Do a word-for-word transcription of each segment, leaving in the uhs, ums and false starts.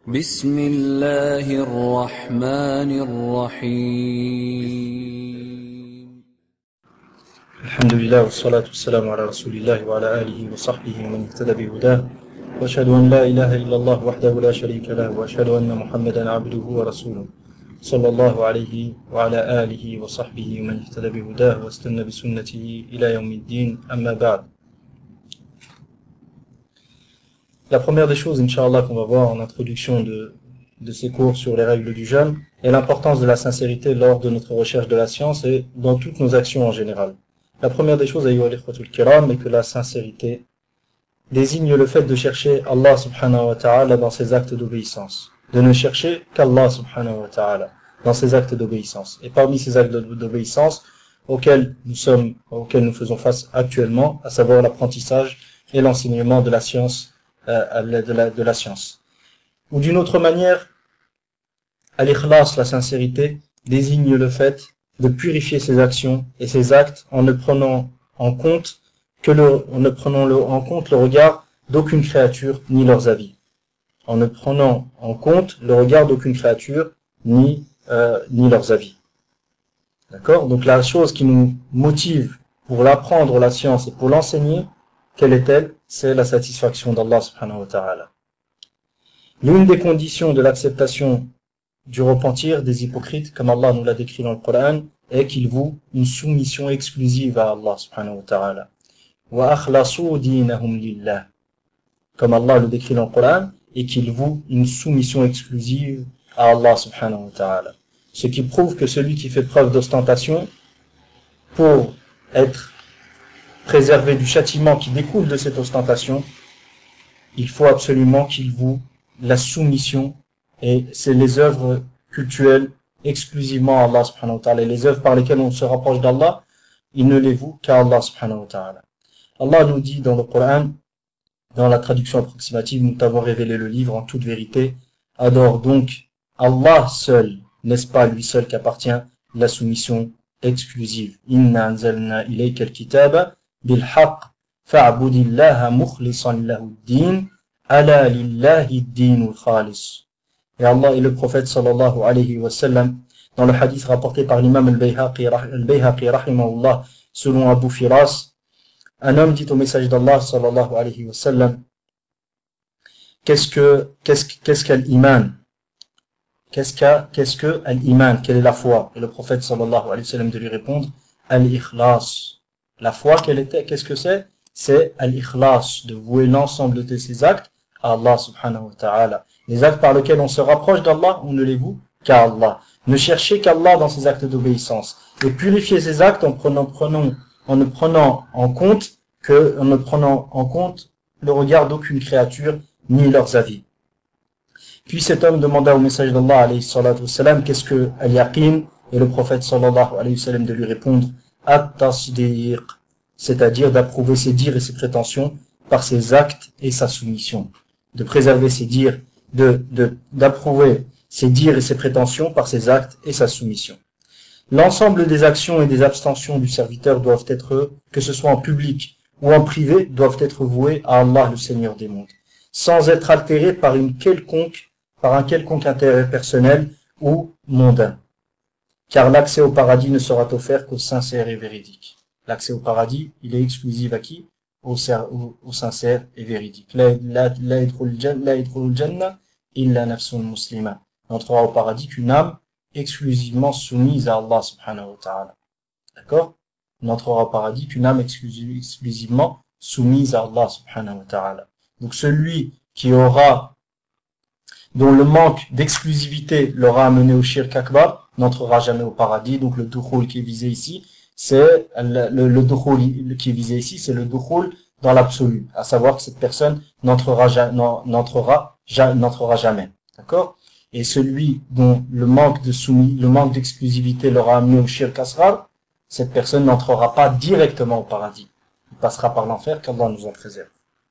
بسم الله الرحمن الرحيم الحمد لله والصلاة والسلام على رسول الله وعلى آله وصحبه ومن اهتدى بهداه وأشهد أن لا إله إلا الله وحده لا شريك له وأشهد أن محمدا عبده ورسوله صلى الله عليه وعلى آله وصحبه ومن اهتدى بهداه واستنى بسنته إلى يوم الدين أما بعد. La première des choses, Inch'Allah, qu'on va voir en introduction de, de ces cours sur les règles du jeûne est l'importance de la sincérité lors de notre recherche de la science et dans toutes nos actions en général. La première des choses, ayyuha al-ikhwatul kiram, est que la sincérité désigne le fait de chercher Allah subhanahu wa ta'ala dans ses actes d'obéissance. De ne chercher qu'Allah subhanahu wa ta'ala dans ses actes d'obéissance. Et parmi ces actes d'obéissance auxquels nous sommes, auxquels nous faisons face actuellement, à savoir l'apprentissage et l'enseignement de la science, euh, de la, de la science. Ou d'une autre manière, al-ikhlas, la sincérité, désigne le fait de purifier ses actions et ses actes en ne prenant en compte que le, en ne prenant le, en compte le regard d'aucune créature ni leurs avis. En ne prenant en compte le regard d'aucune créature ni, euh, ni leurs avis. D'accord? Donc la chose qui nous motive pour l'apprendre la science et pour l'enseigner, quelle est-elle? C'est la satisfaction d'Allah subhanahu wa ta'ala. L'une des conditions de l'acceptation du repentir des hypocrites, comme Allah nous l'a décrit dans le Coran, est qu'ils vouent une soumission exclusive à Allah subhanahu wa ta'ala. Wa akhlasu dinahum lillah. Comme Allah le décrit dans le Coran, et qu'ils vouent une soumission exclusive à Allah subhanahu wa ta'ala. Ce qui prouve que celui qui fait preuve d'ostentation, pour être préservé du châtiment qui découle de cette ostentation, il faut absolument qu'il voue la soumission, et c'est les œuvres cultuelles exclusivement à Allah subhanahu wa ta'ala. Et les œuvres par lesquelles on se rapproche d'Allah, il ne les voue qu'à Allah subhanahu wa ta'ala. Allah nous dit dans le Coran, dans la traduction approximative, nous t'avons révélé le livre en toute vérité. Adore donc Allah seul, n'est-ce pas lui seul qu'appartient la soumission exclusive. Inna anzalna ilayka al-kitaba bil haqq fa'budillaha mukhlishan lahu ad-din ala lillahi ad-din khalis. Et Allah et le prophète sallallahu alayhi wa sallam, dans le hadith rapporté par l'imam al-Bayhaqi, al-Bayhaqi rahimahullah, selon Abu Firas, un homme dit au message d'Allah sallallahu alayhi wa sallam, qu'est-ce que, qu'est-ce, qu'est-ce qu'al-iman? Qu'est-ce que, qu'est-ce que al-iman? Quelle est la foi? Et le prophète sallallahu alayhi wa sallam de lui répondre, al-ikhlas. La foi, quelle était? Qu'est-ce que c'est? C'est al-ikhlas, de vouer l'ensemble de ses actes à Allah subhanahu wa ta'ala. Les actes par lesquels on se rapproche d'Allah, on ne les voue qu'à Allah. Ne cherchez qu'Allah dans ses actes d'obéissance. Et purifier ses actes en prenant, prenant, en ne prenant en compte que, en ne prenant en compte le regard d'aucune créature, ni leurs avis. Puis cet homme demanda au message d'Allah, alayhi salatu wassalam, qu'est-ce que al-yaqin? Et le prophète sallallahu alayhi wa sallam de lui répondre, at-tasdiq, c'est-à-dire d'approuver ses dires et ses prétentions par ses actes et sa soumission. De préserver ses dires, de, de, d'approuver ses dires et ses prétentions par ses actes et sa soumission. L'ensemble des actions et des abstentions du serviteur doivent être, que ce soit en public ou en privé, doivent être vouées à Allah, le Seigneur des mondes, sans être altérées par une quelconque, par un quelconque intérêt personnel ou mondain. Car l'accès au paradis ne sera offert qu'aux sincères et véridiques. L'accès au paradis, il est exclusif à qui? Aux, aux, aux sincères et véridiques. La yadkhulul janna illa nafsun muslima. N'entrera au paradis qu'une âme exclusivement soumise à Allah subhanahu wa ta'ala. D'accord? N'entrera au paradis qu'une âme exclusivement soumise à Allah subhanahu wa ta'ala. Donc celui qui aura, dont le manque d'exclusivité l'aura amené au shirk akbar, n'entrera jamais au paradis. Donc le dukhul qui est visé ici, c'est le, le, le dukhul qui est visé ici, c'est le dukhul dans l'absolu. À savoir que cette personne n'entrera, n'entrera, n'entrera jamais. D'accord? Et celui dont le manque de soumis, le manque d'exclusivité l'aura amené au shirk asghar, cette personne n'entrera pas directement au paradis. Il passera par l'enfer, qu'Allah nous en préserve.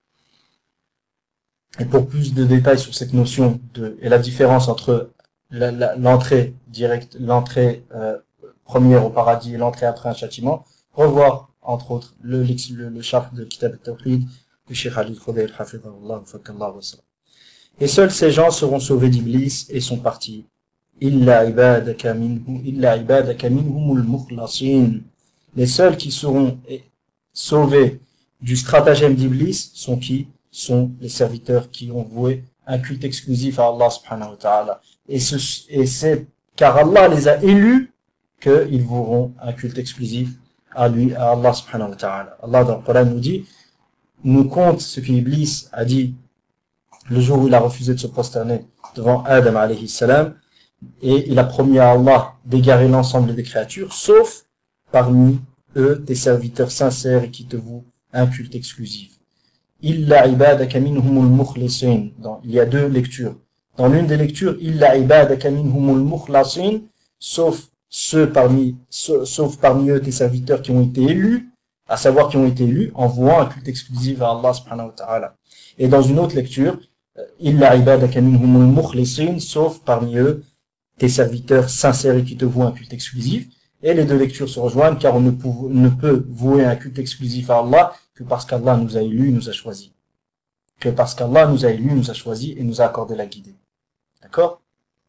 Et pour plus de détails sur cette notion de, et la différence entre la, la, l'entrée directe, l'entrée euh, première au paradis et l'entrée après un châtiment, revoir entre autres le, le, le chapitre de Kitab al-Tawhid de Cheikh Ali al-Khudair, hafidhahullah, fakallah wa sallam. Et seuls ces gens seront sauvés d'Iblis et sont partis. Illa ibadaka minhum, illa ibadaka minhumul mukhlasin. Les seuls qui seront sauvés du stratagème d'Iblis sont qui? Sont les serviteurs qui ont voué un culte exclusif à Allah subhanahu wa ta'ala. Et, ce, et c'est car Allah les a élus qu'ils voueront un culte exclusif à lui, à Allah subhanahu wa ta'ala. Allah dans le Coran nous dit, nous compte ce qu'Iblis a dit le jour où il a refusé de se prosterner devant Adam alayhi salam, et il a promis à Allah d'égarer l'ensemble des créatures, sauf parmi eux des serviteurs sincères et qui te vouent un culte exclusif. Illa ibadaka minhumul mukhlisin. Il y a deux lectures. Dans l'une des lectures, Illa ibadaka minhumul mukhlasin, sauf ceux parmi, sauf parmi eux tes serviteurs qui ont été élus, à savoir qui ont été élus en vouant un culte exclusif à Allah subhanahu wa ta'ala. Et dans une autre lecture, Illa ibadaka minhumul mukhlisin, sauf parmi eux tes serviteurs sincères et qui te vouent un culte exclusif. Et les deux lectures se rejoignent car on ne peut, ne peut vouer un culte exclusif à Allah que parce qu'Allah nous a élus, nous a choisis. Que parce qu'Allah nous a élus, nous a choisis et nous a accordé la guidée. D'accord?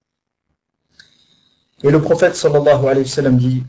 Et le prophète sallallahu alayhi wa sallam dit,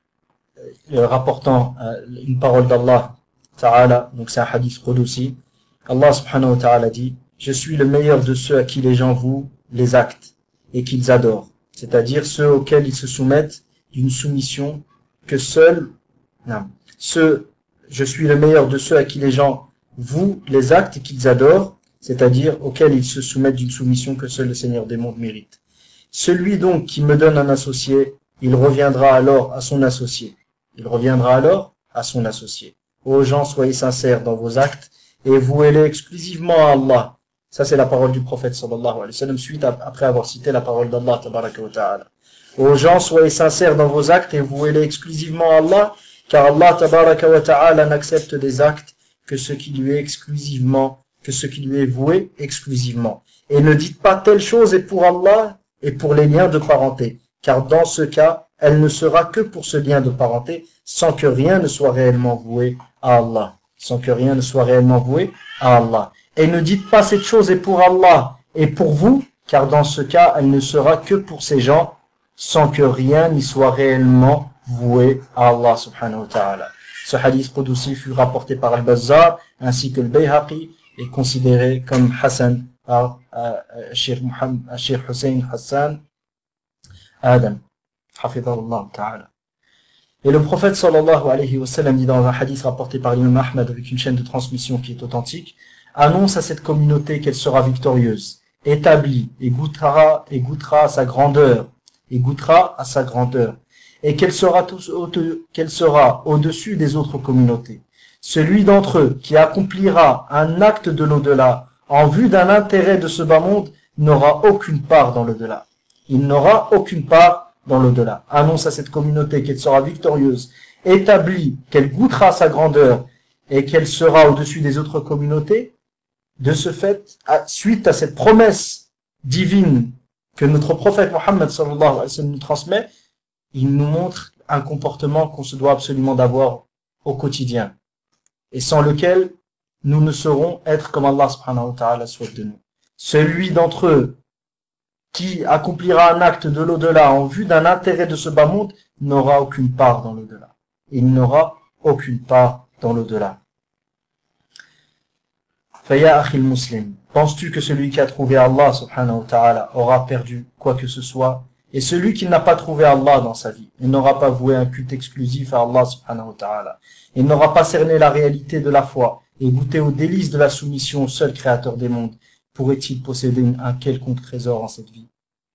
euh, rapportant euh, une parole d'Allah ta'ala, donc c'est un hadith qudsi, Allah subhanahu wa ta'ala dit, je suis le meilleur de ceux à qui les gens vouent les actes et qu'ils adorent, c'est-à-dire ceux auxquels ils se soumettent d'une soumission que seuls, non, ceux, je suis le meilleur de ceux à qui les gens vouent les actes et qu'ils adorent, c'est-à-dire auxquels ils se soumettent d'une soumission que seul le Seigneur des mondes mérite. Celui donc qui me donne un associé, il reviendra alors à son associé. Il reviendra alors à son associé. Ô gens, soyez sincères dans vos actes et vouez-les exclusivement à Allah. Ça, c'est la parole du prophète sallallahu alayhi wa sallam, suite à, après avoir cité la parole d'Allah tabaraka wa ta'ala. Ô gens, soyez sincères dans vos actes et vouez-les exclusivement à Allah, car Allah tabaraka wa ta'ala n'accepte des actes que ce qui lui est exclusivement, que ce qui lui est voué exclusivement. Et ne dites pas telle chose est pour Allah et pour les liens de parenté, car dans ce cas, elle ne sera que pour ce lien de parenté, sans que rien ne soit réellement voué à Allah. Sans que rien ne soit réellement voué à Allah. Et ne dites pas cette chose est pour Allah et pour vous, car dans ce cas, elle ne sera que pour ces gens, sans que rien n'y soit réellement voué à Allah subhanahu wa ta'ala. Ce hadith qudsi fut rapporté par Al-Bazzar ainsi que le Bayhaqi et considéré comme Hassan par euh, Cheikh Mohammed, Cheikh Hussein Hassan Adam, hafidhahullah ta'ala. Et le prophète sallallahu alayhi wa sallam dit dans un hadith rapporté par l'imam Ahmad avec une chaîne de transmission qui est authentique, annonce à cette communauté qu'elle sera victorieuse, établie et goûtera, et goûtera à sa grandeur, et goûtera à sa grandeur, et qu'elle sera, tous, qu'elle sera au-dessus des autres communautés. Celui d'entre eux qui accomplira un acte de l'au-delà en vue d'un intérêt de ce bas monde n'aura aucune part dans l'au-delà. Il n'aura aucune part dans l'au-delà. Annonce à cette communauté qu'elle sera victorieuse, établie, qu'elle goûtera à sa grandeur et qu'elle sera au-dessus des autres communautés. De ce fait, à, suite à cette promesse divine que notre prophète Mohammed sallallahu alayhi wa sallam nous transmet, il nous montre un comportement qu'on se doit absolument d'avoir au quotidien et sans lequel nous ne saurons être comme Allah subhanahu wa ta'ala souhaite de nous. Celui d'entre eux qui accomplira un acte de l'au-delà en vue d'un intérêt de ce bas monde n'aura aucune part dans l'au-delà. Il n'aura aucune part dans l'au-delà. Faya akhil muslim, penses-tu que celui qui a trouvé Allah subhanahu wa ta'ala aura perdu quoi que ce soit? Et celui qui n'a pas trouvé Allah dans sa vie, il n'aura pas voué un culte exclusif à Allah subhanahu wa ta'ala. Il n'aura pas cerné la réalité de la foi et goûté aux délices de la soumission au seul créateur des mondes. Pourrait-il posséder un quelconque trésor en cette vie?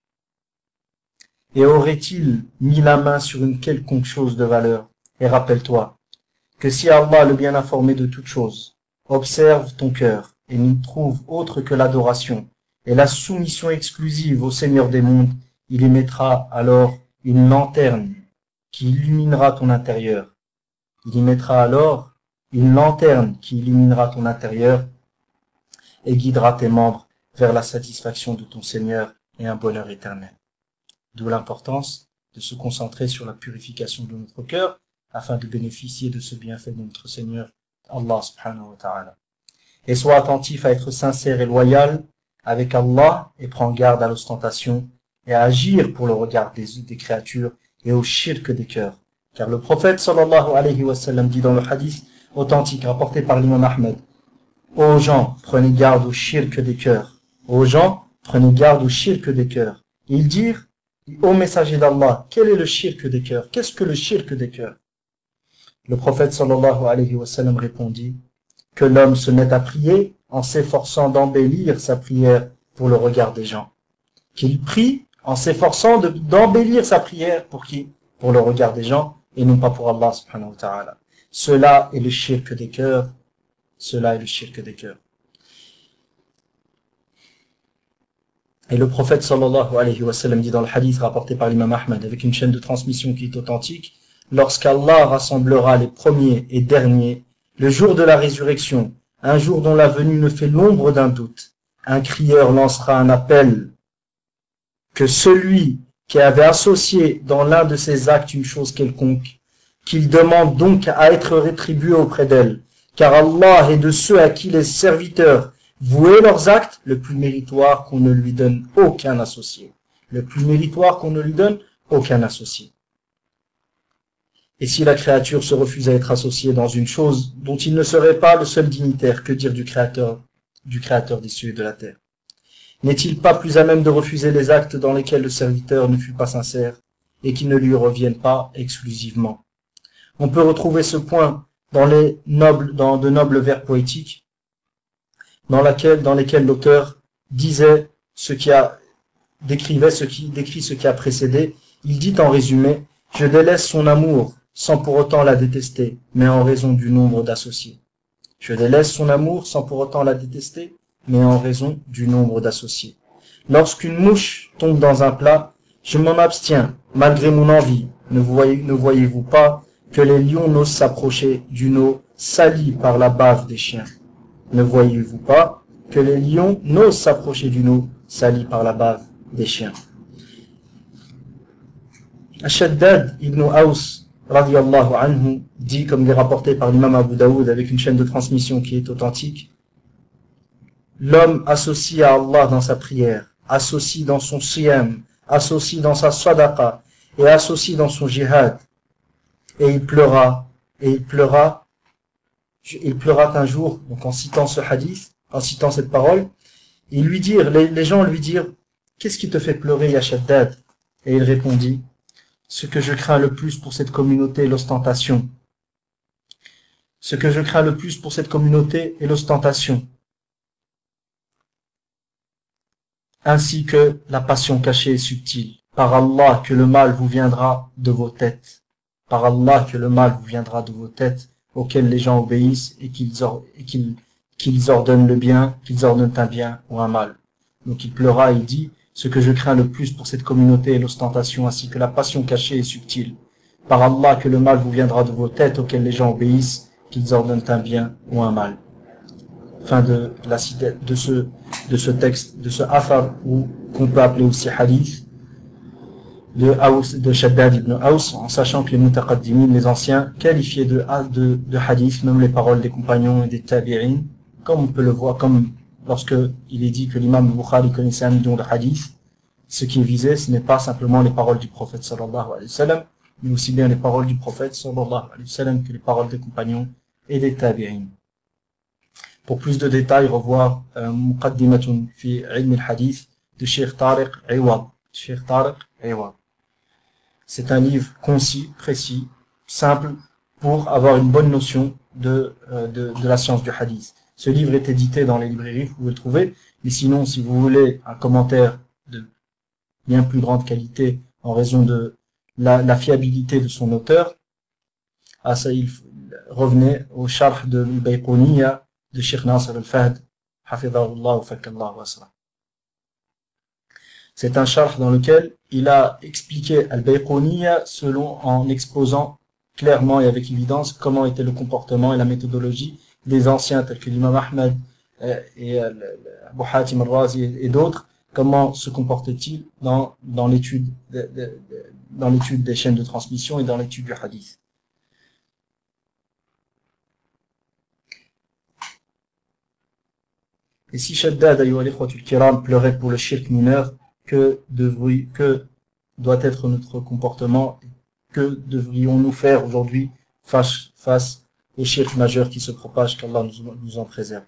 Et aurait-il mis la main sur une quelconque chose de valeur? Et rappelle-toi que si Allah, le bien informé de toutes choses, observe ton cœur et n'y trouve autre que l'adoration et la soumission exclusive au Seigneur des mondes, il y mettra alors une lanterne qui illuminera ton intérieur. Il y mettra alors une lanterne qui illuminera ton intérieur et guidera tes membres vers la satisfaction de ton Seigneur et un bonheur éternel. D'où l'importance de se concentrer sur la purification de notre cœur afin de bénéficier de ce bienfait de notre Seigneur, Allah subhanahu wa ta'ala. Et sois attentif à être sincère et loyal avec Allah et prends garde à l'ostentation et à agir pour le regard des, des créatures et au shirk des cœurs. Car le prophète sallallahu alayhi wa sallam dit dans le hadith authentique rapporté par l'imam Ahmed: Ô gens, prenez garde au shirk des cœurs. Ô gens, prenez garde au shirk des cœurs. Ils dirent: Ô messager d'Allah, quel est le shirk des cœurs? Qu'est-ce que le shirk des cœurs? Le prophète sallallahu alayhi wa sallam répondit: que l'homme se mette à prier en s'efforçant d'embellir sa prière pour le regard des gens. Qu'il prie en s'efforçant de, d'embellir sa prière pour qui? Pour le regard des gens et non pas pour Allah subhanahu wa ta'ala. Cela est le shirk des cœurs. Cela est le shirk des cœurs. Et le prophète sallallahu alayhi wa sallam dit dans le hadith rapporté par l'imam Ahmed avec une chaîne de transmission qui est authentique: lorsqu'Allah rassemblera les premiers et derniers, le jour de la résurrection, un jour dont la venue ne fait l'ombre d'un doute, un crieur lancera un appel que celui qui avait associé dans l'un de ses actes une chose quelconque, qu'il demande donc à être rétribué auprès d'elle, car Allah est de ceux à qui les serviteurs vouaient leurs actes le plus méritoire qu'on ne lui donne aucun associé. Le plus méritoire qu'on ne lui donne aucun associé. Et si la créature se refuse à être associée dans une chose dont il ne serait pas le seul dignitaire, que dire du Créateur, du Créateur des cieux et de la terre? N'est-il pas plus à même de refuser les actes dans lesquels le serviteur ne fut pas sincère et qui ne lui reviennent pas exclusivement? On peut retrouver ce point dans les nobles, dans de nobles vers poétiques, dans laquelle, dans lesquels l'auteur disait ce qui a, décrivait ce qui, décrit ce qui a précédé. Il dit en résumé: je délaisse son amour sans pour autant la détester, mais en raison du nombre d'associés. Je délaisse son amour sans pour autant la détester, mais en raison du nombre d'associés. Lorsqu'une mouche tombe dans un plat, je m'en abstiens, malgré mon envie. Ne voyez, ne voyez-vous pas que les lions n'osent s'approcher d'une eau salie par la bave des chiens? Ne voyez-vous pas que les lions n'osent s'approcher d'une eau salie par la bave des chiens? Shaddad ibn Aws radiyallahu anhu dit, comme il est rapporté par l'imam Abu Daoud avec une chaîne de transmission qui est authentique: l'homme associe à Allah dans sa prière, associe dans son siyam, associe dans sa sadaqa et associe dans son jihad. Et il pleura, et il pleura, il pleura un jour, donc en citant ce hadith, en citant cette parole, ils lui dirent, les, les gens lui dirent: qu'est-ce qui te fait pleurer, ya Shaddad? Et il répondit: ce que je crains le plus pour cette communauté est l'ostentation. Ce que je crains le plus pour cette communauté est l'ostentation, ainsi que la passion cachée et subtile. Par Allah que le mal vous viendra de vos têtes. Par Allah que le mal vous viendra de vos têtes, auxquelles les gens obéissent et qu'ils or, et qu'ils, qu'ils ordonnent le bien, qu'ils ordonnent un bien ou un mal. Donc il pleura et il dit: ce que je crains le plus pour cette communauté est l'ostentation, ainsi que la passion cachée et subtile. Par Allah que le mal vous viendra de vos têtes, auxquelles les gens obéissent, qu'ils ordonnent un bien ou un mal. Fin de la de ce de ce texte, de ce afar, ou qu'on peut appeler aussi hadith de Aws, de Shaddad ibn Aws, en sachant que les mutaqaddimin, les anciens, qualifiaient de, de, de hadith même les paroles des compagnons et des tabi'in, comme on peut le voir, comme lorsque il est dit que l'imam Bukhari connaissait un million de hadiths. Ce qui est visé, ce n'est pas simplement les paroles du prophète sallallahu alayhi wa sallam, mais aussi bien les paroles du prophète sallallahu alayhi wa sallam que les paroles des compagnons et des tabi'in. Pour plus de détails, revoir euh, Muqaddimatun fi ilm al-hadith de Cheikh Tariq Iwad. Cheikh Tariq Iwad. C'est un livre concis, précis, simple, pour avoir une bonne notion de, euh, de, de la science du hadith. Ce livre est édité dans les librairies, vous pouvez le trouver. Mais sinon, si vous voulez un commentaire de bien plus grande qualité en raison de la, la fiabilité de son auteur, à ça, il revenez au Sharh de Al-Bayqouniya de Cheikh Nasr al-Fahd, hafidhahullah wa fakallah wa asra. C'est un sharh dans lequel il a expliqué Al-Bayqouniya selon, en exposant clairement et avec évidence comment était le comportement et la méthodologie des anciens tels que l'imam Ahmed et Abu Hatim al-Razi et d'autres, comment se comportait-il dans, dans l'étude de, de, de, dans l'étude des chaînes de transmission et dans l'étude du hadith. Et si Shaddad ayyuha al-ikhwatul kiram pleurait pour le shirk mineur, que devri- que doit être notre comportement, que devrions-nous faire aujourd'hui face, face au shirk majeur qui se propage, qu'Allah nous, nous en préserve.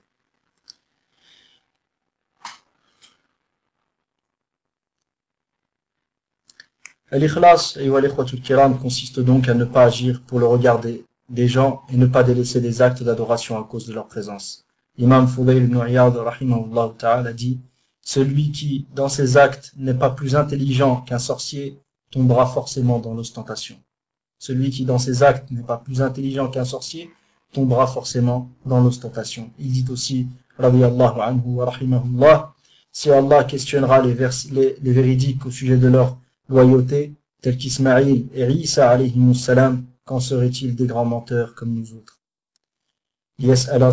Al-ikhlas, ayyuha al-ikhwatul kiram, consiste donc à ne pas agir pour le regard des, des gens et ne pas délaisser des actes d'adoration à cause de leur présence. L'imam Fudayl ibn Iyad, rahimahullah ta'ala, dit: celui qui, dans ses actes, n'est pas plus intelligent qu'un sorcier, tombera forcément dans l'ostentation. Celui qui, dans ses actes, n'est pas plus intelligent qu'un sorcier, tombera forcément dans l'ostentation. Il dit aussi, radiyallahu anhu wa rahimahullah, si Allah questionnera les, vers, les, les véridiques au sujet de leur loyauté, tels qu'Ismaïl et Isa alayhimus salam, qu'en serait-il des grands menteurs comme nous autres? Allah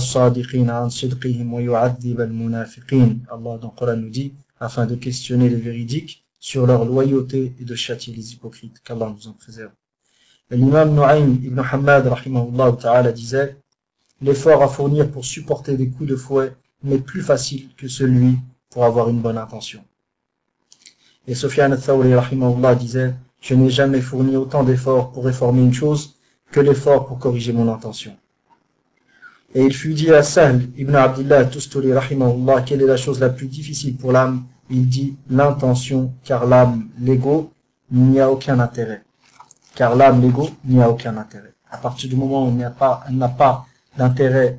dans le Coran nous dit, afin de questionner les véridiques sur leur loyauté et de châtier les hypocrites, qu'Allah nous en préserve. L'imam Nu'aym ibn Hammad rahimahullah ta'ala disait: l'effort à fournir pour supporter des coups de fouet n'est plus facile que celui pour avoir une bonne intention. Et Sufyan al-Thawri rahimahullah disait: je n'ai jamais fourni autant d'efforts pour réformer une chose que l'effort pour corriger mon intention. Et il fut dit à Sahl ibn Abdillah al-Tusturi rahimahullah, quelle est la chose la plus difficile pour l'âme? Il dit l'intention, car l'âme, l'ego, n'y a aucun intérêt. Car l'âme, l'ego, n'y a aucun intérêt. À partir du moment où elle n'a pas, elle n'a pas d'intérêt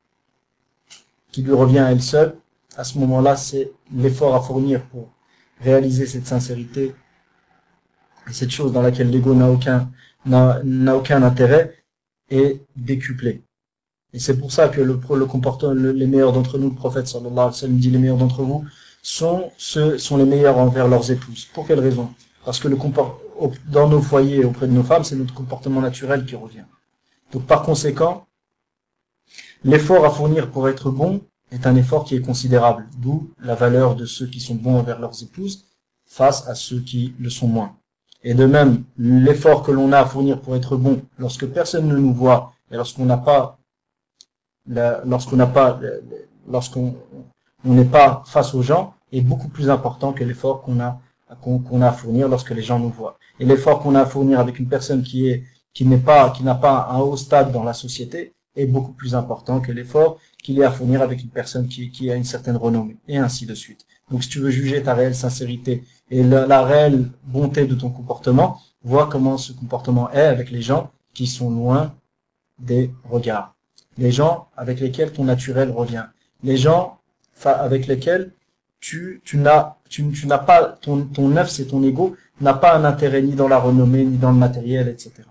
qui lui revient à elle seule, à ce moment-là, c'est l'effort à fournir pour réaliser cette sincérité et cette chose dans laquelle l'ego n'a aucun, n'a, n'a aucun intérêt est décuplé. Et c'est pour ça que le, le comportement, le, les meilleurs d'entre nous, le prophète sallallahu alayhi wa sallam dit: les meilleurs d'entre vous sont ceux, sont les meilleurs envers leurs épouses. Pour quelle raison? Parce que le comport, dans nos foyers auprès de nos femmes, c'est notre comportement naturel qui revient. Donc par conséquent, l'effort à fournir pour être bon est un effort qui est considérable, d'où la valeur de ceux qui sont bons envers leurs épouses face à ceux qui le sont moins. Et de même, l'effort que l'on a à fournir pour être bon, lorsque personne ne nous voit et lorsqu'on n'a pas La, lorsqu'on n'a pas, lorsqu'on on n'est pas face aux gens, est beaucoup plus important que l'effort qu'on a, qu'on, qu'on a à fournir lorsque les gens nous voient. Et l'effort qu'on a à fournir avec une personne qui est, qui n'est pas, qui n'a pas un haut stade dans la société est beaucoup plus important que l'effort qu'il est à fournir avec une personne qui, qui a une certaine renommée, et ainsi de suite. Donc, si tu veux juger ta réelle sincérité et la, la réelle bonté de ton comportement, vois comment ce comportement est avec les gens qui sont loin des regards. Les gens avec lesquels ton naturel revient, les gens avec lesquels tu, tu n'as, tu, tu n'as pas, ton, ton nafs et ton ego n'a pas un intérêt ni dans la renommée, ni dans le matériel, et cetera.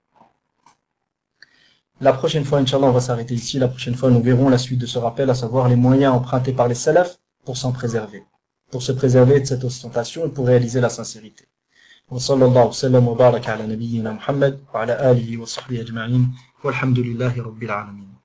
La prochaine fois, Inch'Allah, on va s'arrêter ici. La prochaine fois, nous verrons la suite de ce rappel, à savoir les moyens empruntés par les salafs pour s'en préserver, pour se préserver de cette ostentation et pour réaliser la sincérité. وصلى الله وسلم وبارك على نبينا محمد وعلى آله وصحبه أجمعين والحمد لله رب العالمين.